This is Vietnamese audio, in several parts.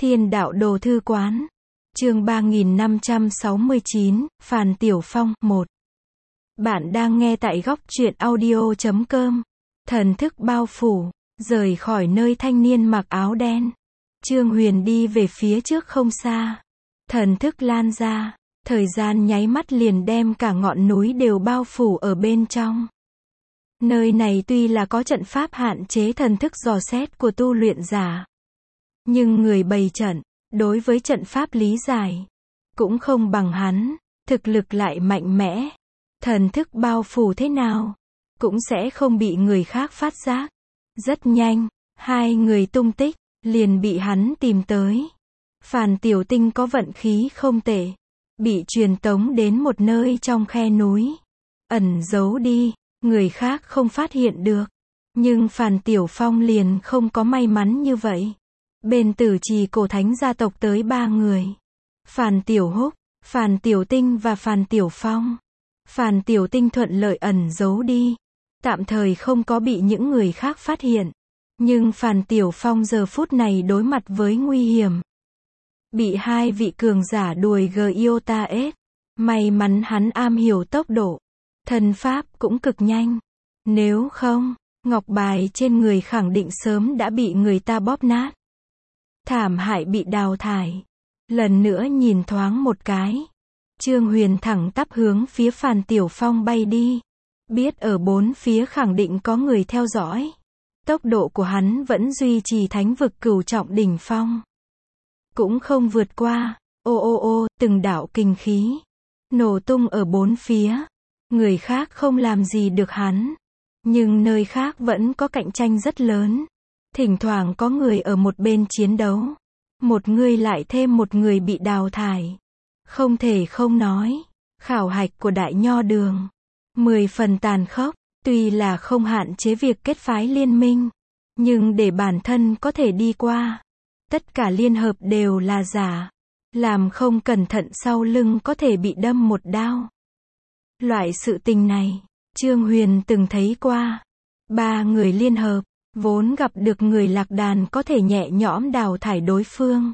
Thiên đạo đồ thư quán. Chương 3569, Phàn Tiểu Phong, 1. Bạn đang nghe tại góc truyện audio.com. Thần thức bao phủ, rời khỏi nơi thanh niên mặc áo đen. Trương Huyền đi về phía trước không xa. Thần thức lan ra, thời gian nháy mắt liền đem cả ngọn núi đều bao phủ ở bên trong. Nơi này tuy là có trận pháp hạn chế thần thức dò xét của tu luyện giả, nhưng người bày trận, đối với trận pháp lý giải, cũng không bằng hắn, thực lực lại mạnh mẽ. Thần thức bao phủ thế nào, cũng sẽ không bị người khác phát giác. Rất nhanh, hai người tung tích, liền bị hắn tìm tới. Phàn Tiểu Tinh có vận khí không tệ, bị truyền tống đến một nơi trong khe núi, ẩn giấu đi, người khác không phát hiện được. Nhưng Phàn Tiểu Phong liền không có may mắn như vậy. Bên Tử Trì Cổ Thánh gia tộc tới 3 người. Phàn Tiểu Húc, Phàn Tiểu Tinh và Phàn Tiểu Phong. Phàn Tiểu Tinh thuận lợi ẩn giấu đi, tạm thời không có bị những người khác phát hiện. Nhưng Phàn Tiểu Phong giờ phút này đối mặt với nguy hiểm. Bị hai vị cường giả đuổi Giota-S. May mắn hắn am hiểu tốc độ, thần pháp cũng cực nhanh. Nếu không, ngọc bài trên người khẳng định sớm đã bị người ta bóp nát. Thảm hại bị đào thải. Lần nữa nhìn thoáng một cái, Trương Huyền thẳng tắp hướng phía Phàn Tiểu Phong bay đi. Biết ở bốn phía khẳng định có người theo dõi. Tốc độ của hắn vẫn duy trì thánh vực cửu trọng đỉnh phong, cũng không vượt qua. Từng đạo kinh khí nổ tung ở bốn phía. Người khác không làm gì được hắn, nhưng nơi khác vẫn có cạnh tranh rất lớn. Thỉnh thoảng có người ở một bên chiến đấu, một người lại thêm một người bị đào thải. Không thể không nói, khảo hạch của Đại Nho Đường 10 phần tàn khốc. Tuy là không hạn chế việc kết phái liên minh, nhưng để bản thân có thể đi qua, tất cả liên hợp đều là giả. Làm không cẩn thận sau lưng có thể bị đâm một đao. Loại sự tình này, Trương Huyền từng thấy qua. 3 người liên hợp, vốn gặp được người lạc đàn có thể nhẹ nhõm đào thải đối phương.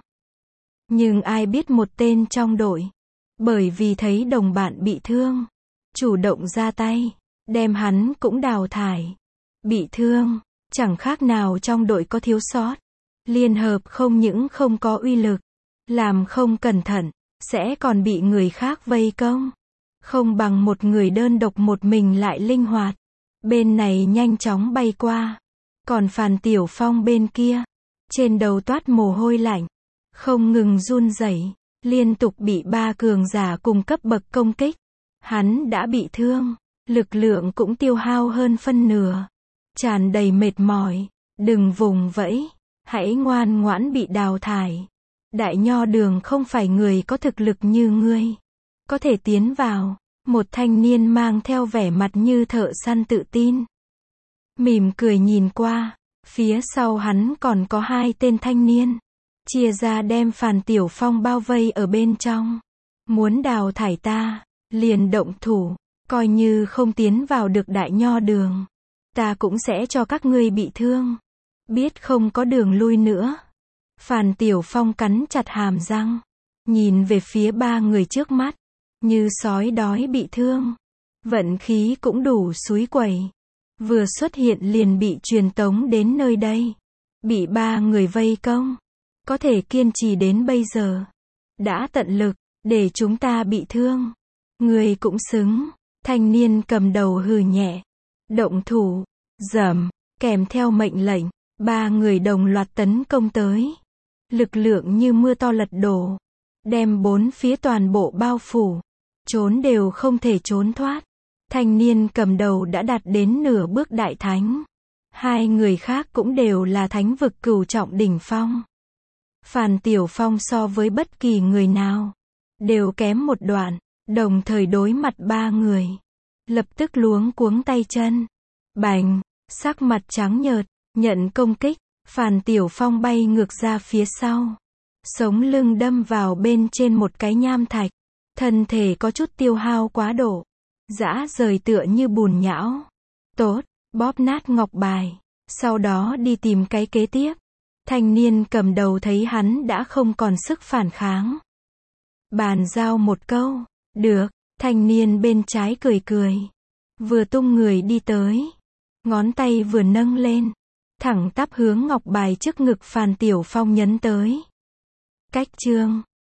Nhưng ai biết một tên trong đội, bởi vì thấy đồng bạn bị thương, chủ động ra tay, đem hắn cũng đào thải. Bị thương, chẳng khác nào trong đội có thiếu sót. Liên hợp không những không có uy lực, làm không cẩn thận, sẽ còn bị người khác vây công. Không bằng một người đơn độc một mình lại linh hoạt. Bên này nhanh chóng bay qua. Còn Phàn Tiểu Phong bên kia, trên đầu toát mồ hôi lạnh, không ngừng run rẩy, liên tục bị 3 cường giả cùng cấp bậc công kích. Hắn đã bị thương, lực lượng cũng tiêu hao hơn phân nửa, tràn đầy mệt mỏi. Đừng vùng vẫy, hãy ngoan ngoãn bị đào thải. Đại Nho Đường không phải người có thực lực như ngươi có thể tiến vào. Một thanh niên mang theo vẻ mặt như thợ săn tự tin, mỉm cười nhìn qua. Phía sau hắn còn có 2 tên thanh niên, chia ra đem Phàn Tiểu Phong bao vây ở bên trong. Muốn đào thải ta, liền động thủ. Coi như không tiến vào được Đại Nho Đường, ta cũng sẽ cho các ngươi bị thương. Biết không có đường lui nữa. Phàn Tiểu Phong cắn chặt hàm răng, nhìn về phía 3 người trước mắt, như sói đói bị thương. Vận khí cũng đủ xúi quẩy, vừa xuất hiện liền bị truyền tống đến nơi đây, bị 3 người vây công. Có thể kiên trì đến bây giờ, đã tận lực, để chúng ta bị thương. Người cũng xứng. Thanh niên cầm đầu hừ nhẹ. Động thủ. Dầm. Kèm theo mệnh lệnh, 3 người đồng loạt tấn công tới. Lực lượng như mưa to lật đổ, đem bốn phía toàn bộ bao phủ. Trốn đều không thể trốn thoát. Thanh niên cầm đầu đã đạt đến nửa bước đại thánh. 2 người khác cũng đều là thánh vực cửu trọng đỉnh phong. Phàn Tiểu Phong so với bất kỳ người nào đều kém một đoạn. Đồng thời đối mặt 3 người, lập tức luống cuống tay chân. Bành, sắc mặt trắng nhợt, nhận công kích. Phàn Tiểu Phong bay ngược ra phía sau, sống lưng đâm vào bên trên một cái nham thạch. Thân thể có chút tiêu hao quá độ, rã rời tựa như bùn nhão. Tốt, bóp nát ngọc bài, sau đó đi tìm cái kế tiếp. Thanh niên cầm đầu thấy hắn đã không còn sức phản kháng. Bàn giao một câu. Được. Thanh niên bên trái cười cười. Vừa tung người đi tới. Ngón tay vừa nâng lên. Thẳng tắp hướng ngọc bài trước ngực Phan Tiểu Phong nhấn tới. Cách chương